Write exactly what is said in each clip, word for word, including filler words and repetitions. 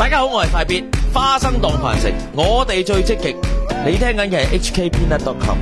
大家好，我係快必花生當飯食，我哋最積極。你聽緊嘅係 H K Peanut dot com。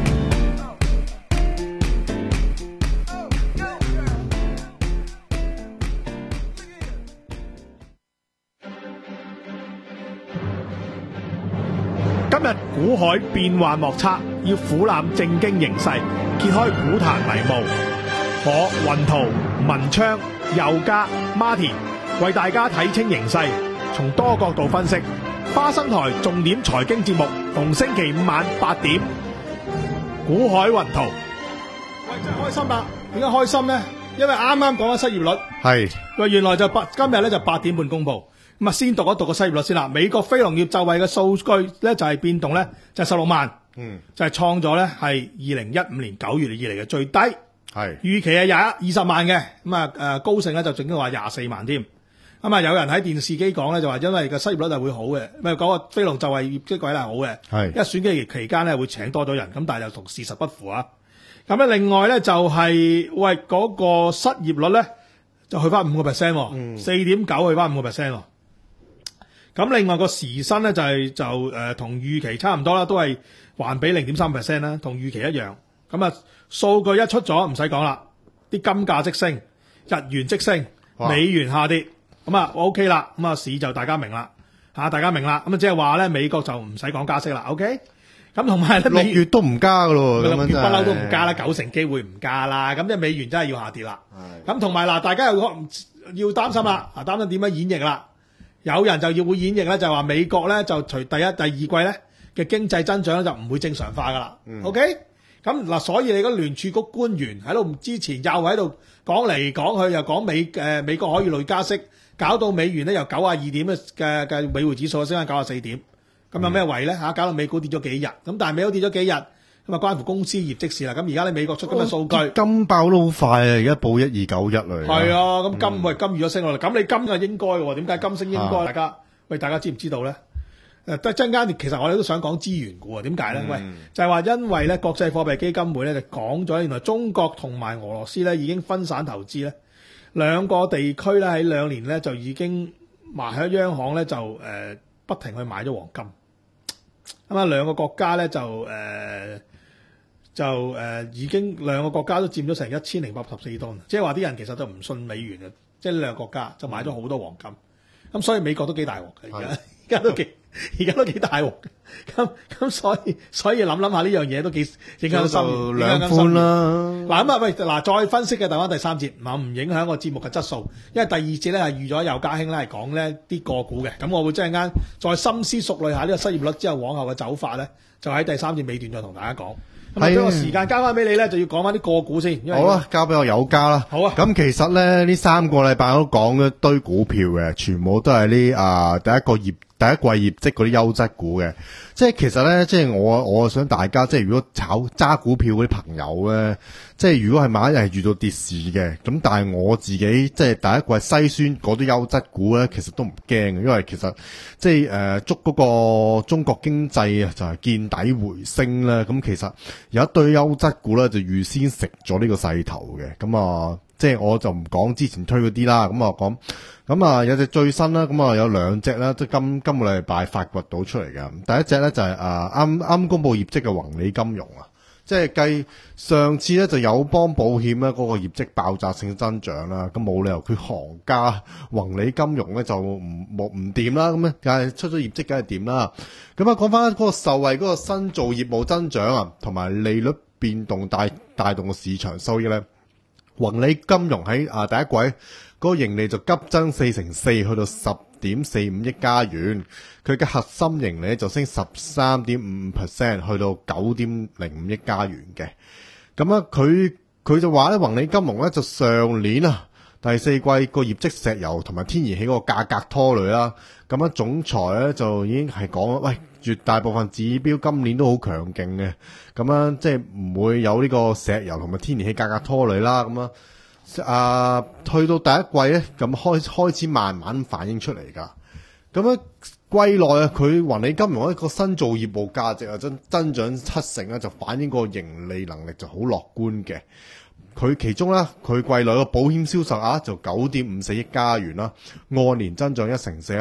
今日股海變幻莫測，要俯瞰正經形勢，揭開股壇迷霧。我雲圖、文昌、佑嘉、Martin 為大家睇清形勢，從多角度分析。花生台重點財經節目，逢星期五晚八點。股海雲圖，喂，真係開心啦！點解開心呢？因為啱啱講緊失業率， 係喂，原來就八今日咧就八點半公佈。咁啊，先讀一讀個失業率先啦。美國非農業就業嘅數據咧就係變動咧就係十六萬， 嗯，就係創咗咧係二零一五年九月以嚟嘅最低。 係預期係廿二十萬嘅，咁啊誒高盛咧就整咗話廿四萬添。咁啊有人喺電視機講咧就話因為個失業率係會好嘅，咁啊講個非農就業業績季係好嘅， 係因為選舉期間咧會請多咗人，咁但係又同事實不符啊。咁咧另外咧就係、是、喂嗰、那個失業率咧就去翻五個 percent， 四點九去翻五個 percent。咁另外個時薪咧就係、是、就誒同、呃、預期差唔多啦，都係還比零點三 percent 啦，同預期一樣。咁啊數據一出咗唔使講啦，啲金價即升，日元即升，美元下跌，咁啊 OK 啦，咁啊市就大家明啦嚇，大家明啦，咁啊即係話咧美國就唔使講加息啦 ，OK？咁同埋咧六月都唔加噶咯， 六月不嬲都唔加啦，九成機會唔加啦，咁即係美元真係要下跌啦。咁同埋嗱，大家又要擔心啦，啊擔心點樣演繹啦？有人就要會演繹咧，就係話美國咧就除第一、第二季咧嘅經濟增長咧就唔會正常化噶啦、嗯、，OK？咁嗱，所以你嗰聯儲局官員喺度之前又喺度講嚟講去，又講美誒、呃、美國可以累加息，搞到美元咧由九十二點嘅嘅嘅美匯指數升翻九十四點，咁有咩為咧嚇？搞到美股跌咗幾日，咁但係美股跌咗幾日，咁啊關乎公司業績事啦。咁而家你美國出咁嘅數據， 金爆都好快啊！而家報一二九一嚟。 係啊，咁金喂、嗯、金預咗升落嚟，咁你金就應該喎？點解金升應該？啊、大家喂，大家知唔知道咧？誒，得陣間，其實我哋都想講資源股啊。點解咧？嗯、喂，就係、是、話因為咧國際貨幣基金會咧就講咗，原來中國同埋俄羅斯咧已經分散投資咧，兩個地區咧喺兩年咧就已經埋喺央行咧就誒、呃、不停去買咗黃金。咁啊，兩個國家咧就誒、呃、就誒、呃、已經兩個國家都佔咗成一千零八十四噸，即係話啲人其實都唔信美元嘅，即係呢兩個國家就買咗好多黃金。咁、嗯、所以美國都幾大鑊嘅，而家而家都幾而家都幾大鑊。咁咁所以所以諗諗下呢樣嘢都幾影響深遠， 兩寬啦。 嗱咁啊，喂嗱，再分析嘅第翻第三節，唔唔影響個節目嘅質素，因為第二節咧係預咗有家興咧係講咧啲個股嘅，咁我會陣間再深思熟慮下呢個失業率之後往後嘅走法咧，就喺第三節尾段再同大家講。咁啊，將個時間交翻俾你咧，就要講翻啲個股先。因為好啦，交俾我有家啦。 好啊。 咁其實咧呢三個禮拜都講一堆股票嘅，全部都係呢啊第一個業。第一季業績嗰啲優質股嘅，即係其實咧，即係我我想大家即係如果炒揸股票嗰啲朋友咧，即係如果係萬一係遇到跌市嘅，咁但係我自己即係第一季篩選嗰啲優質股咧，其實都唔驚嘅，因為其實即係誒捉嗰個中國經濟啊就係見底回升咧，咁其實有一堆優質股咧就預先食咗呢個勢頭嘅，咁啊即係我就唔講之前推嗰啲啦，咁啊講。咁啊，有隻最新啦，咁啊有兩隻啦，即係今今個禮拜發掘到出嚟嘅。第一隻咧就係啊啱啱公布業績嘅宏利金融啊，即係計上次咧就友邦保險咧嗰個業績爆炸性增長啦，咁冇理由佢行家宏利金融咧就唔冇唔掂啦，咁咧梗係出咗業績梗係掂啦。咁啊講翻嗰個受惠嗰個新造業務增長啊，同埋利率變動帶帶動個市場收益咧，宏利金融喺啊第一季。嗰個盈利就急增四成四，去到十點四五億加元。佢嘅核心盈利就升十三點五 percent， 去到九點零五億加元嘅。咁啊，佢佢就話咧，宏利金融咧就上年啊第四季個業績石油同埋天然氣嗰個價格拖累啦。咁樣總裁咧就已經係講，喂，絕大部分指標今年都好強勁嘅。咁樣即係唔會有呢個石油同埋天然氣價格拖累啦。咁啊。啊，去到第一季咧，咁開開始慢慢反映出嚟噶。咁樣季內啊，佢宏利金融一個新造業務價值啊增增長七成咧，就反映個盈利能力就好樂觀嘅。佢其中咧，佢季內個保險銷售額就九點五四億加元啦，按年增長一成四啦。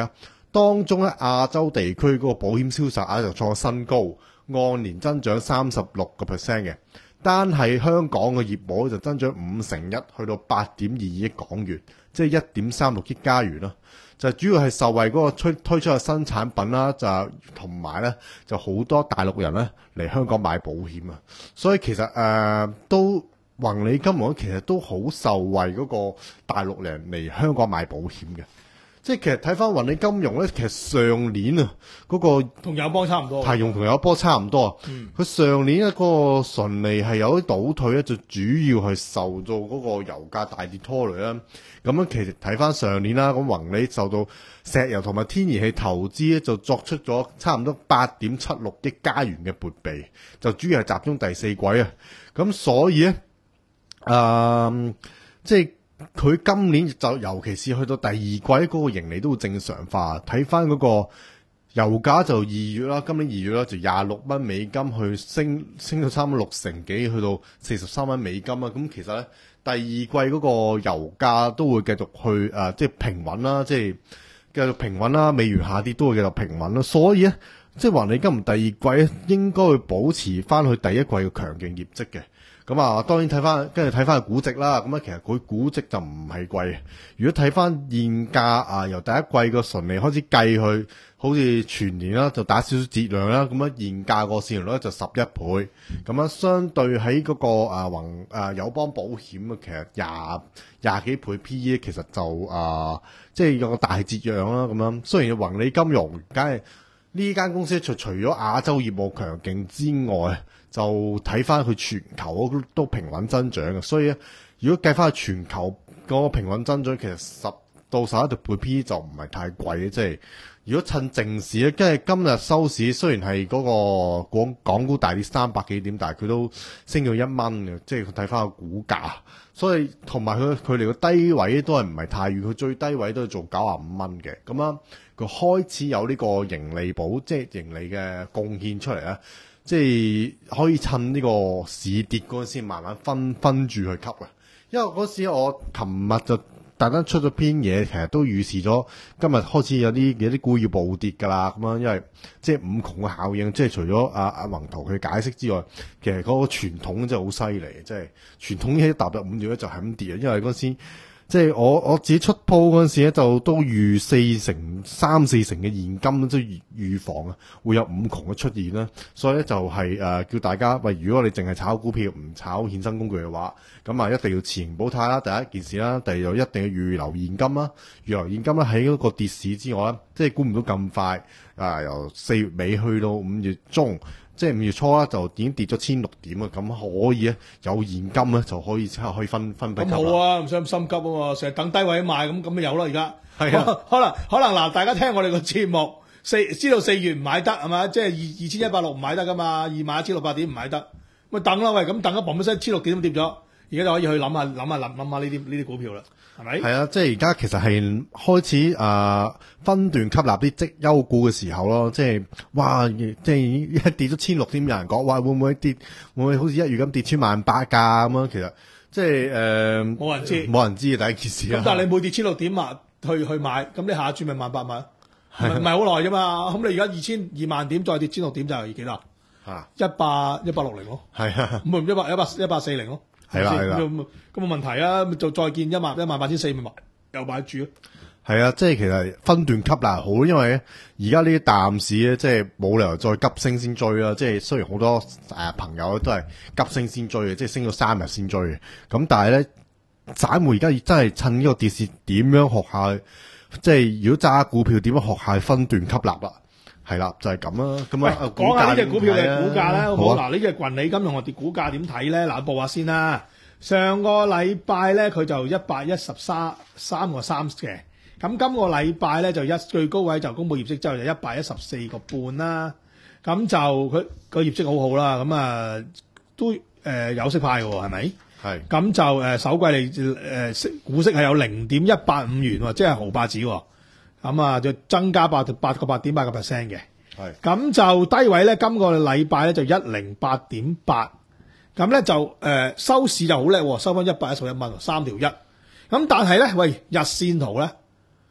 當中咧亞洲地區嗰個保險銷售額就創新高，按年增長三十六個 percent 嘅。單係香港嘅業務就增長五成一，去到八點二億港元，即係一點三六億加元啦。就主要係受惠嗰個推推出嘅新產品啦，就同埋咧就好多大陸人咧嚟香港買保險啊，所以其實誒、呃、都宏利金融其實都好受惠嗰個大陸人嚟香港買保險嘅。即係其實睇翻宏利金融咧，其實上年啊嗰個同友邦差唔多， 係用同友邦差唔多啊。佢、嗯、上年一個純利係有啲倒退咧，就主要係受到嗰個油價大跌拖累啦。咁樣其實睇翻上年啦，咁宏利受到石油同埋天然氣投資咧，就作出咗差唔多八點七六億加元嘅撥備，就主要係集中第四季啊。咁所以咧，誒、呃，即係。佢今年就尤其是去到第二季嗰個盈利都會正常化，睇翻嗰個油價就二月啦，今年二月啦就廿六蚊美金去升升到差唔多六成幾，去到四十三蚊美金啊！咁其實咧第二季嗰個油價都會繼續去誒、呃，即係平穩啦，即係繼續平穩啦，美元下跌都會繼續平穩啦，所以咧即係宏利金融第二季咧應該會保持翻佢第一季嘅強勁業績嘅。咁啊，當然睇翻，跟住睇翻個估值啦。咁啊，其實佢估值就唔係貴。如果睇翻現價啊，由第一季個純利開始計去，好似全年啦，就打少少折量啦。咁啊，現價個市盈率就十一倍。咁啊，相對喺嗰個啊宏啊友邦保險啊，其實廿廿幾倍 P E， 其實就啊，即係有個大折讓啦。咁樣雖然宏利金融，梗係呢間公司除除咗亞洲業務強勁之外，就睇翻佢全球都平穩增長嘅，所以咧，如果計翻去全球嗰個平穩增長，其實十到十一倍 P 就唔係太貴嘅，即係如果趁靜市咧，跟住今日收市雖然係嗰個港港股大跌三百幾點，但係佢都升咗一蚊嘅，即係睇翻個股價，所以同埋佢佢哋個低位都係唔係太遠，佢最低位都係做九十五蚊嘅，咁啊，佢開始有呢個盈利保，即係盈利嘅貢獻出嚟啊！即係可以趁呢個市跌嗰陣時慢慢分分住去吸啊！因為嗰時我琴日就特登出咗篇嘢，其實都預示咗今日開始有啲有啲股要暴跌㗎啦。咁樣因為即係五窮嘅效應，即係除咗阿阿宏圖佢解釋之外，其實嗰個傳統真係好犀利，即係傳統一踏入五月咧就係咁跌啊！因為嗰時即係我我自己出鋪嗰陣時咧，就都預四成三四成嘅現金，即係預防啊，會有五窮嘅出現啦。所以咧就係、是、誒、呃、叫大家喂，如果你淨係炒股票唔炒衍生工具嘅話，咁啊一定要持盈保泰啦，第一件事啦，第二就一定要預留現金啦。預留現金咧喺嗰個跌市之外咧，即係估唔到咁快啊，由四月尾去到五月中。即係五月初啦，就已經跌咗千六點啊！咁可以咧，有現金咧就可以即刻可以分分批。咁好啊，唔使咁心急啊嘛，成日等低位買咁咁咪有咯而家。 係啊， 可能可能嗱，大家聽我哋個節目，四知道四月唔買得係嘛？即係二二千一百六唔買得噶嘛，二萬一千六百點唔買得，咪等啦喂，咁等一嘣一聲千六點都跌咗，而家就可以去諗下諗下諗諗下呢啲呢啲股票啦。係咪？係啊，即係而家其實係開始誒、呃、分段吸納啲績優股嘅時候咯，即係哇，即係一跌咗千六點，有人講哇，會唔會跌？會唔會好似一月咁跌穿萬八㗎咁樣？其實即係誒，冇、呃、人知，冇人知嘅第一件事啦。 咁但係你每跌千六點啊，去去買，咁你下一轉咪萬八萬？唔係好耐啫嘛。咁你而家二千二萬點再跌千六點就係幾多？嚇，一百一百六零咯。係啊，咁咪一百一百一百四零咯。 係啦係啦， 咁冇問題啊！就再見一萬一萬八千四咪買，又買住咯。 係啊，即係其實分段吸納好，因為而家呢啲淡市咧，即係冇理由再急升先追啦。即係雖然好多誒、呃、朋友都係急升先追嘅，即係升咗三日先追嘅。咁但係咧，散戶而家真係趁呢個跌市點樣學下，即係如果揸股票點樣學下分段吸納啦。係啦，就係咁啦。咁啊， 講下呢隻股票嘅股價啦，好唔好？嗱、 啊， 呢隻宏利金融我哋股價點睇咧？嗱，報下先啦。上個禮拜咧，佢就一百一十三三個三嘅。咁今個禮拜咧就一最高位就公佈業績之後就一百一十四個半啦。咁就佢個業績好好啦。咁啊都誒、呃、有息派嘅喎，係咪？係。咁就誒首季嚟誒息股息係有零點一八五元喎，即係毫八子喎。咁啊，就增加八八個八點八個 percent 嘅。係。咁就低位咧，今個禮拜咧就一零八點八。咁咧就誒、呃、收市就好叻喎，收翻一百一十一蚊，三條一。咁但係咧，喂日線圖咧，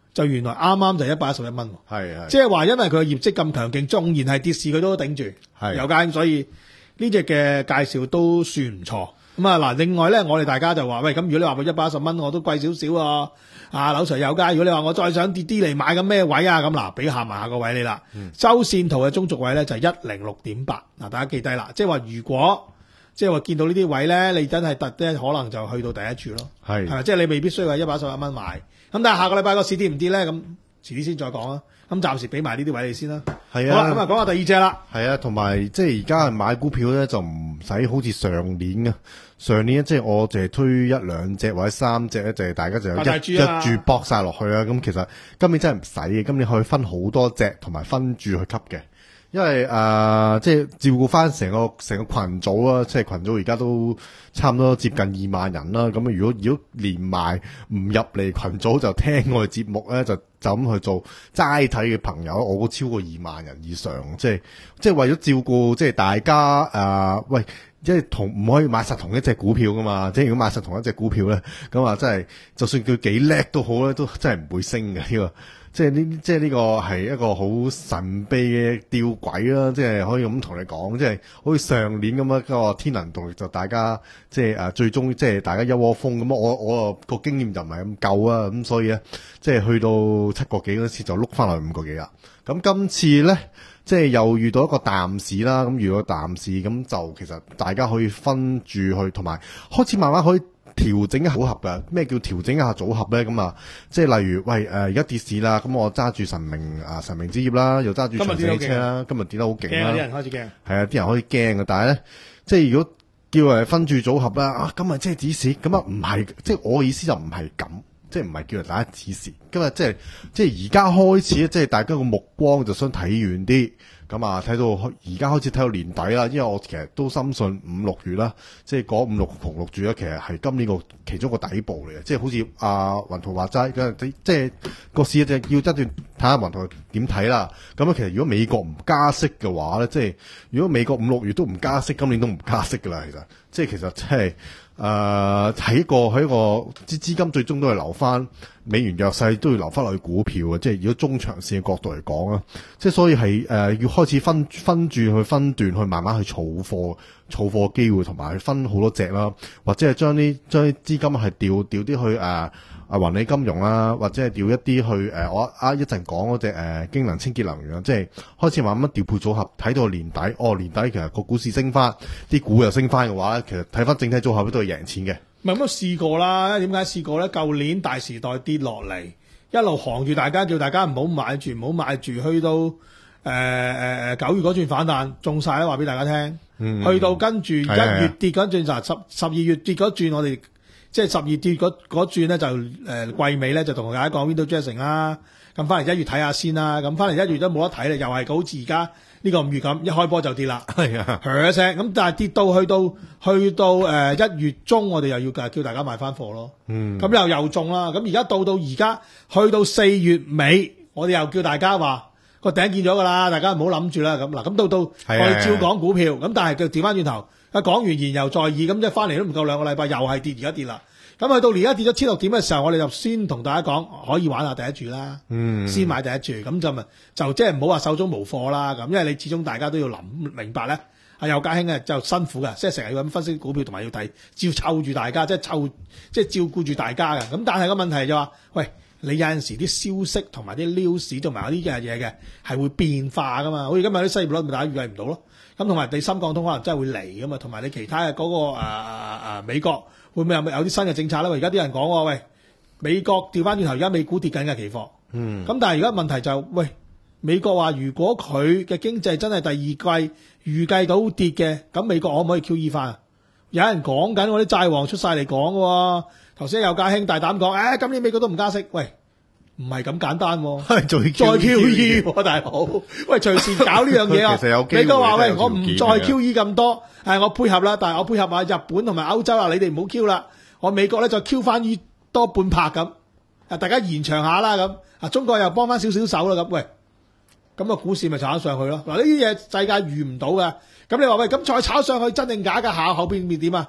就原來啱啱就一百一十一蚊， 係係， 即係話因為佢嘅業績咁強勁，縱然係跌市佢都頂住， 係有間，所以呢只嘅介紹都算唔錯。咁啊嗱，另外咧，我哋大家就話喂，咁如果你話佢一百一十蚊，我都貴少少啊。啊，柳 Sir 有街。如果你話我再想跌啲嚟買緊咩位啊？咁嗱，俾下埋下個位你啦。 嗯、 周線圖嘅中軸位咧就係一零六點八。嗱，大家記低啦。即係話如果即係話見到呢啲位咧，你真係突咧，可能就去到第一注咯。係係咪？即係你未必需要係一百一十一蚊買。咁但係下個禮拜個市跌唔跌咧？咁遲啲先再講啦。咁暫時俾埋呢啲位你先啦。 係啊。 好啦，咁啊講下第二隻啦。 係啊，同埋即係而家買股票咧就唔使好似上年啊。上年即係我淨係推一兩隻或者三隻咧，就係大家就有一一注搏晒落去啦。咁其實今年真係唔使嘅，今年可以分好多隻同埋分注去吸嘅。因為誒、呃，即係照顧翻成個成個群組啦，即係群組而家都差唔多接近二萬人啦。咁如果如果連埋唔入嚟群組就聽我哋節目咧，就就咁去做齋睇嘅朋友，我估超過二萬人以上。即係即係為咗照顧即係大家誒、呃，喂。即係同唔可以買實同一隻股票噶嘛？即係如果買實同一隻股票咧，咁啊真係就算佢幾叻都好咧，都真係唔會升嘅呢個。即係呢，即係呢個係一個好神秘嘅吊詭啦。即係可以咁同你講，即係好似上年咁樣個天能動力就大家即係誒最終即係大家一窩蜂咁。我我個經驗就唔係咁夠啊，咁所以咧即係去到七個幾嗰次就碌翻落五個幾啦。咁今次咧。即係又遇到一個淡市啦，咁遇到淡市咁就其實大家可以分住去，同埋開始慢慢可以調整一下組合嘅。咩叫調整一下組合咧？咁啊，即係例如喂誒而家跌市啦，咁我揸住神明啊神明之業啦，又揸住長城汽車啦，今日跌得好勁啦， 啲人開始驚， 係啊，啲人開始驚嘅。但係咧，即係如果叫誒分住組合啦，啊咁啊即係指市，咁啊唔係，即係我意思就唔係咁。即係唔係叫人大家指示，今日即係即係而家開始即係大家個目光就想睇遠啲，咁啊睇到而家開始睇到年底啦。因為我其實都深信五六月啦，即係嗰五六逢六住咧，其實係今年個其中個底部嚟嘅。即係好似阿雲圖話齋，即係個市就要一段睇下雲圖點睇啦。咁啊，其實如果美國唔加息嘅話咧，即係如果美國五六月都唔加息，今年都唔加息噶啦。其實即係其實即係。誒、呃，喺個喺個資資金最終都係留翻美元弱勢，都要留翻落去股票嘅。即係如果中長線嘅角度嚟講啦，即係所以係誒、呃、要開始分分住去分段去慢慢去儲貨儲貨機會，同埋分好多隻啦，或者係將啲將啲資金係調調啲去誒啊宏利金融啦，或者係調一啲去誒、呃、我啊一陣講嗰隻誒京能清潔能源，即係開始慢慢調配組合，睇到年底哦年底其實個股市升翻，啲股又升翻嘅話咧，其實睇翻整體組合都係贏錢嘅。 唔係咁試過啦，點解試過咧？舊年大時代跌落嚟，一路行住大家，叫大家唔好買住，唔好買住，去到誒誒誒九月嗰轉反彈，中晒啦，話俾大家聽。嗯、去到跟住一月跌嗰轉就十十二月跌嗰轉，我哋即係十二跌嗰嗰轉咧就誒、呃、季尾咧就同大家講 Window Dressing 啦。咁翻嚟一月睇下先啦。咁翻嚟一月都冇得睇啦，又係好似而家呢個五月咁，一開波就跌啦。係啊，響一聲咁，但係跌到去到去到誒一、呃、月中，我哋又要叫大家買翻貨咯。嗯，咁又又中啦。咁而家到到而家去到四月尾，我哋又叫大家話。個頂見咗噶啦，大家唔好諗住啦。咁嗱，咁到到我哋照講股票，咁但係佢調翻轉頭，一講完言猶在耳，咁即係翻嚟都唔夠兩個禮拜，又係跌，而家跌啦。咁去到而家跌咗千六點嘅時候，我哋就先同大家講，可以玩下第一注啦，嗯，先買第一注，咁就咪就即係唔好話手中無貨啦。咁因為你始終大家都要諗明白咧，阿尤家興咧就辛苦嘅，即係成日要咁分析股票，同埋要睇，照湊住大家，即係湊，即係照顧住大家嘅。咁但係個問題就話，喂。你有陣時啲消息同埋啲 news 同埋呢啲嘅嘢嘅係會變化噶嘛？好似今日啲失業率咪大家預計唔到咯。咁同埋你深港通可能真係會嚟噶嘛？同埋你其他嘅嗰、嗰個誒誒、呃呃、美國會唔會有有啲新嘅政策咧？而家啲人講喎，喂，美國調翻轉頭，而家美股跌緊嘅期貨。嗯。咁但係而家問題就係、喂，美國話如果佢嘅經濟真係第二季預計到跌嘅，咁美國可唔可以 Q E 翻？有人講緊我啲債王出晒嚟講喎。頭先有家兄大膽講，誒、哎，今年美國都唔加息，喂，唔係咁簡單喎、啊，再 Q E 喎、啊，大佬，喂，隨時搞呢樣嘢啊！美國話喂，我唔再 Q E 咁多，係我配合啦，但係我配合埋日本同埋歐洲啦，你哋唔好 Q 啦，我美國咧就 Q 翻依多半拍咁，啊，大家延長下啦咁，啊，中國又幫翻少少手啦咁，喂，咁個股市咪炒上去咯？嗱，呢啲嘢世界遇唔到㗎，咁你話喂，咁再炒上去真定假㗎？下後邊面點啊？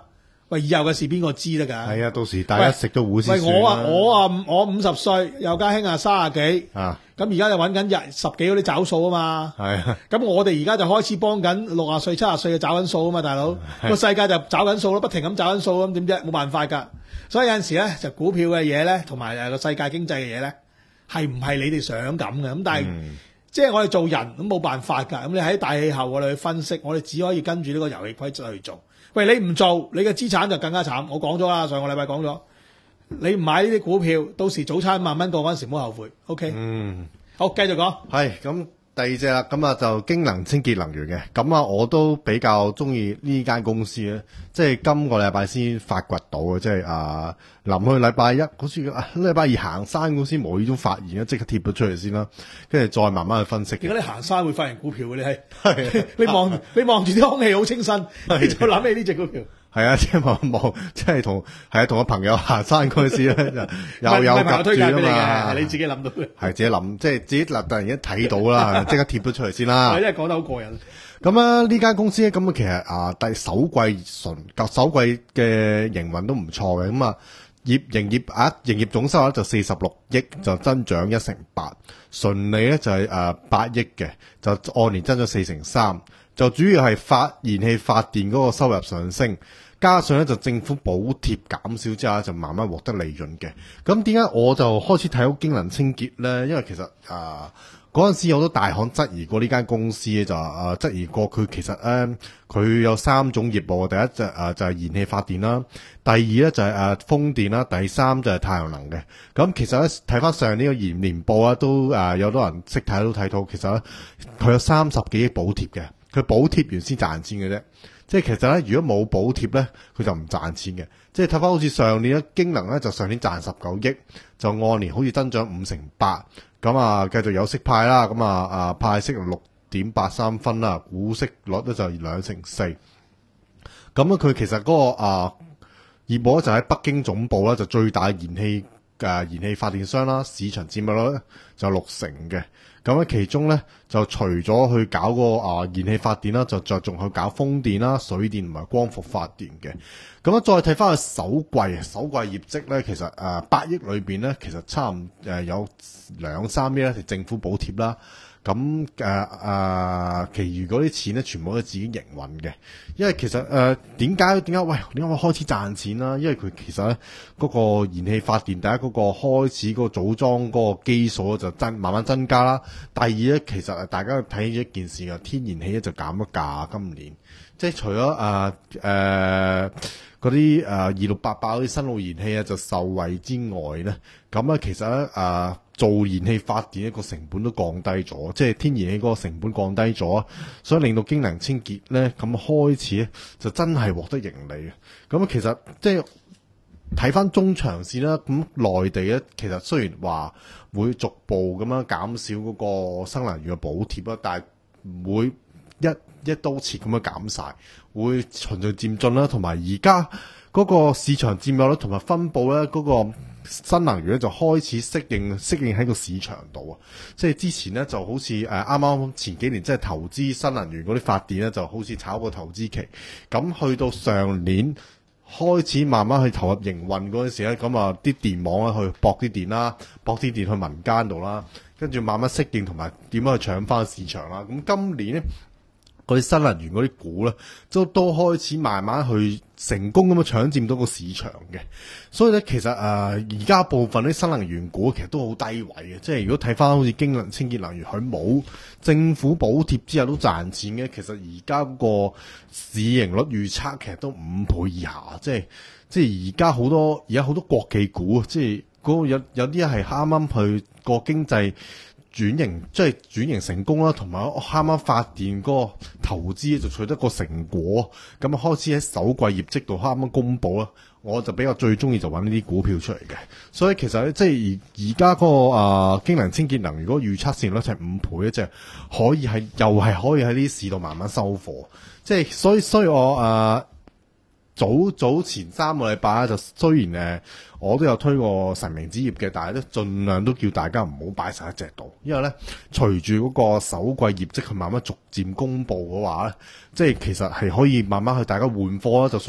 喂，以後嘅事邊個知得㗎？ 係啊，到時大家食到糊先喂， 算我啊啦我啊我五十歲，又家兄啊三十幾， 啊， 咁而家就揾緊廿十幾嗰啲找數啊嘛。 係啊， 咁我哋而家就開始幫緊六十歲、七十歲嘅找緊數啊嘛，大佬個世界就找緊數咯，不停咁找緊數咁點啫？冇辦法㗎。所以有陣時咧，就股票嘅嘢咧，同埋誒個世界經濟嘅嘢咧，係唔係你哋想咁嘅？咁但係、 嗯、 即係我哋做人咁冇辦法㗎。咁你喺大氣候我哋去分析，我哋只可以跟住呢個遊戲規則去做。喂，你唔做，你嘅資產就更加慘。我講咗啦，上個禮拜講咗，你唔買呢啲股票，到時早餐萬蚊過嗰陣時唔好後悔。OK， 嗯， 好，繼續講。 係咁。第二隻啦，咁啊就京能清潔能源嘅，咁啊我都比較中意呢間公司咧，即係今個禮拜先發掘到嘅，即係啊臨去禮拜一好似啊禮拜二行山公司無意中發現咧，即刻貼咗出嚟先啦，跟住再慢慢去分析嘅。 點解你行山會發現股票嘅？你係你望你望住啲空氣好清新，你就諗起呢隻股票。 係啊，即係望望，即係同係啊，同個朋友行山嗰陣時咧，就又有夾住啊嘛。 你自己諗到嘅，係自己諗，即係自己突然間睇到啦，即刻貼咗出嚟先啦。 因為講得好過癮。 咁啊，呢間公司咧，咁啊，其實啊，第首季純首季嘅營運都唔錯嘅，咁啊，業營業額營業總收入就四十六億，就增長一成八，純利咧就係誒八億嘅，就按年增咗四成三。就主要係發燃氣發電嗰個收入上升，加上咧就政府補貼減少之後，就慢慢獲得利潤嘅。咁點解我就開始睇好京能清潔咧？因為其實啊嗰陣時有好多大行質疑過呢間公司咧，就啊質疑過佢其實咧佢有三種業務，第一就啊就係燃氣發電啦，第二咧就係誒風電啦，第三就係太陽能嘅。咁其實咧睇翻上呢個年年報啊，都誒有多人識睇都睇到，其實咧佢有三十幾億補貼嘅。佢補貼完先賺錢嘅啫，即係其實咧，如果冇補貼咧，佢就唔賺錢嘅。即係睇翻好似上年咧，京能咧就上年賺十九億，就按年好似增長五成八，咁啊繼續有息派啦，咁啊啊派息六點八三分啦，股息率咧就兩成四。咁咧佢其實嗰、那個啊業務就喺北京總部啦，就最大燃氣誒燃氣發電商啦，市場佔有率就六成嘅。咁咧，其中咧就除咗去搞個啊燃氣發電啦，就着重去搞風電啦、水電同埋光伏發電嘅。咁咧，再睇翻佢首季，首季業績咧，其實誒八億裏邊咧，其實差唔誒有兩三億咧係政府補貼啦。咁誒誒，其餘嗰啲錢咧，全部都係自己營運嘅。因為其實誒點解點解喂點解會開始賺錢啦？因為佢其實咧嗰、那個燃氣發電第一嗰、那個開始嗰個組裝嗰個基數就增慢慢增加啦。第二咧，其實大家睇一件事嘅天然氣咧就減咗價，今年即係除咗誒誒嗰啲誒二六八八嗰啲新奧燃氣啊就受惠之外咧，咁啊其實咧誒。呃做燃氣發電一個成本都降低咗，即係天然氣嗰個成本降低咗，所以令到京能清潔咧咁開始咧就真係獲得盈利嘅。咁其實即係睇翻中長線啦，咁內地咧其實雖然話會逐步咁樣減少嗰個新能源嘅補貼啦，但係唔會一一刀切咁樣減晒，會循序漸進啦，同埋而家嗰個市場佔有率同埋分佈咧嗰個。新能源咧就開始適應適應喺個市場度啊！即係之前咧就好似誒啱啱前幾年即係投資新能源嗰啲發電咧，就好似炒個投資期。咁去到上年開始慢慢去投入營運嗰陣時咧，咁啊啲電網咧去駁啲電啦，駁啲電去民間度啦，跟住慢慢適應同埋點樣去搶翻市場啦。咁今年咧嗰啲新能源嗰啲股咧，都都開始慢慢去成功咁樣搶佔到個市場嘅。所以咧，其實誒而家部分啲新能源股其實都好低位嘅。即係如果睇翻好似京能清潔能源，佢冇政府補貼之後都賺錢嘅。其實而家個市盈率預測其實都五倍以下。即係即係而家好多而家好多國企股，即係嗰個有有啲係啱啱去個經濟轉型，即係轉型成功啦，同埋啱啱發電嗰個投資就取得個成果，咁啊開始喺首季業績度啱啱公佈啦。我就比較最中意就揾呢啲股票出嚟嘅，所以其實咧，即係而而家嗰個啊京能清潔能源嗰個預測市盈率係五倍咧，即係可以係又係可以喺呢啲市度慢慢收貨，即係所以所以我啊早早前三個禮拜就雖然誒我都有推過神明之業嘅，但係咧盡量都叫大家唔好擺晒一隻度，因為咧隨住嗰個首季業績去慢慢逐漸公佈嘅話咧，即係其實係可以慢慢去大家換貨啦，就算。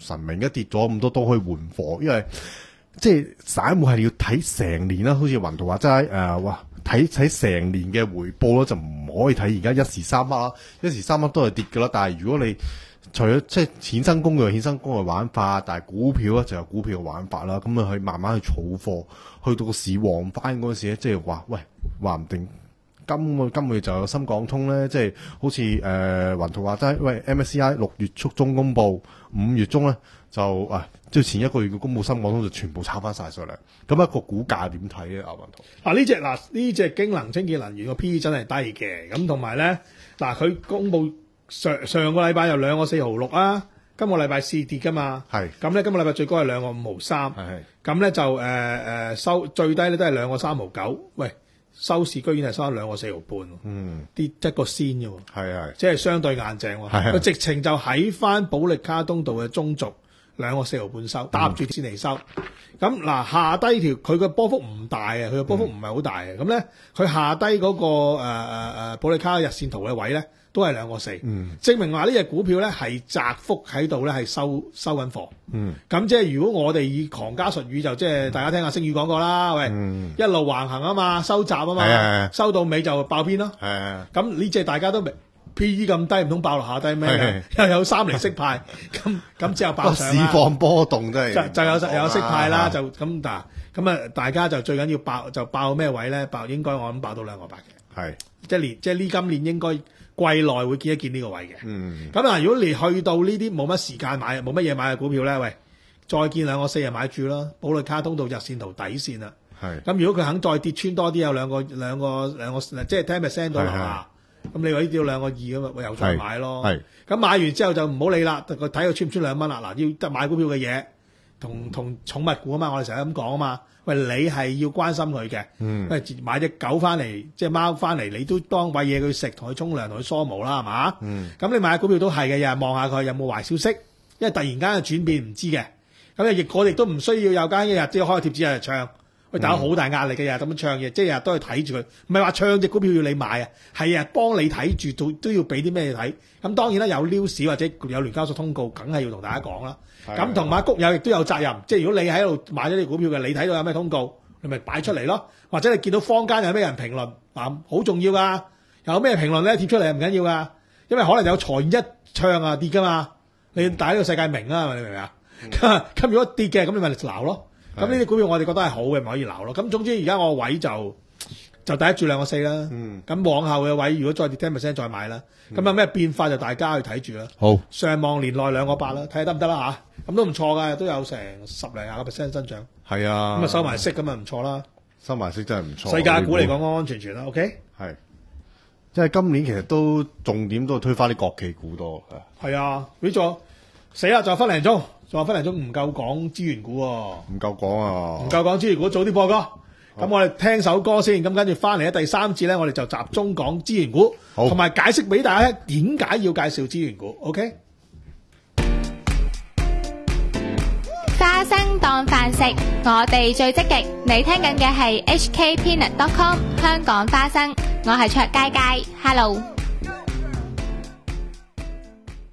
神明，一跌咗咁多都可以換貨，因為即係散戶係要睇成年啦，好似雲圖話齋誒，哇！睇睇成年嘅回報咯，就唔可以睇而家一時三刻啦，一時三刻都係跌㗎啦。但係如果你除咗即係衍生工具、衍生工具玩法，但係股票咧就有股票嘅玩法啦。咁啊，去慢慢去儲貨，去到個市旺翻嗰陣時咧，即係話喂，話唔定今個今個月就有深港通咧，即係好似誒雲圖話齋，喂 M S C I 六月初中公佈，五月中咧就啊，即係前一個月嘅公佈深港通就全部炒翻晒上嚟。咁一個股價點睇咧？阿雲圖嗱呢只嗱呢只京能清潔能源個 P E 真係低嘅，咁同埋咧嗱佢公佈上上個禮拜有兩個四毫六啊，今個禮拜試跌噶嘛， 係咁咧今個禮拜最高係兩個五毫三， 係咁咧就誒誒、呃、收最低咧都係兩個三毫九，喂收市居然係收咗兩個四毫半， 嗯跌一個仙嘅喎， 係係即係相對硬淨喎， 係佢直情就喺翻保力加通道嘅中軸。兩個四毫半收，搭住先嚟收。咁嗱、嗯、下低條佢個波幅唔大啊，佢個波幅唔係好大嘅。咁咧佢下低嗰、那個誒誒誒保利卡日線圖嘅位咧，都係兩個四，證明話呢隻股票咧係窄幅喺度咧係收收緊貨。嗯，咁即係如果我哋以狂加術語就即係大家聽阿星宇講過啦，喂，嗯、一路橫行啊嘛，收窄啊嘛， 嗯、 收到尾就爆邊咯。係係咁呢隻大家都明。P E 咁低唔通爆落下低咩？又有三厘息派，咁咁之後爆上啦。 市況波動真係就就有有息派啦，就咁嗱咁啊！大家就最緊要爆就爆咩位咧？爆應該我諗爆到兩個八嘅，係即係年即係呢今年應該季內會見一見呢個位嘅。嗯，咁嗱，如果你去到呢啲冇乜時間買冇乜嘢買嘅股票咧，喂，再見兩個四日買住啦，保利卡通道日線圖底線啦。係咁，如果佢肯再跌穿多啲，有兩個兩個兩個即係 ten percent 到啦。咁你話呢啲要兩個二咁嘛，我又再買咯。係咁買完之後就唔好理啦，佢睇佢穿唔穿兩蚊啦。嗱，要得買股票嘅嘢，同同寵物股啊嘛，我哋成日咁講啊嘛。喂，你係要關心佢嘅，嗯，喂，買隻狗翻嚟，即係貓翻嚟，你都當餵嘢佢食，同佢沖涼，同佢梳毛啦，係嘛？嗯，咁你買股票都係嘅，有人望下佢有冇壞消息，因為突然間嘅轉變唔知嘅。咁亦我哋都唔需要有間一日即係開貼紙日日唱。佢打好大壓力嘅日咁樣唱嘢，即係日日都去睇住佢，唔係話唱隻股票要你買啊，係啊幫你睇住，都都要俾啲咩你睇。咁當然啦，有 news 或者有聯交所通告，梗係要同大家講啦。咁同埋谷友亦都有責任，即係如果你喺度買咗啲股票嘅，你睇到有咩通告，你咪擺出嚟咯。或者你見到坊間有咩人評論，嗱好重要噶，有咩評論咧貼出嚟唔緊要噶，因為可能有財演一唱啊跌噶嘛，你大家呢個世界明啊，你明唔明啊？咁、嗯、如果跌嘅，咁你咪鬧咯。咁呢啲股票我哋覺得係好嘅，咪可以撈咯。咁總之而家我位就就第一注兩個四啦。咁、嗯、往後嘅位如果再跌 ten percent 再買啦。咁、嗯、有咩變化就大家去睇住啦。好，上望年內兩個八啦，睇下得唔得啦吓。咁都唔錯㗎，都有成十零廿個 percent 增長。係啊，咁啊收埋息咁啊唔錯啦。收埋息真係唔錯。世界股嚟講安安全全啦。OK。係，即係今年其實都重點都係推翻啲國企股多。係啊，呢座死啦，仲有分零鐘。仲有分零鐘唔夠講資源股喎，唔夠講啊，唔夠講資源股，早啲播歌。咁我哋聽首歌先，咁跟住翻嚟咧第三節咧，我哋就集中講資源股，同埋解釋俾大家聽點解要介紹資源股。OK。花生當飯食，我哋最積極。你聽緊嘅係 H K Peanut dot com 香港花生，我係卓佳佳 ，Hello。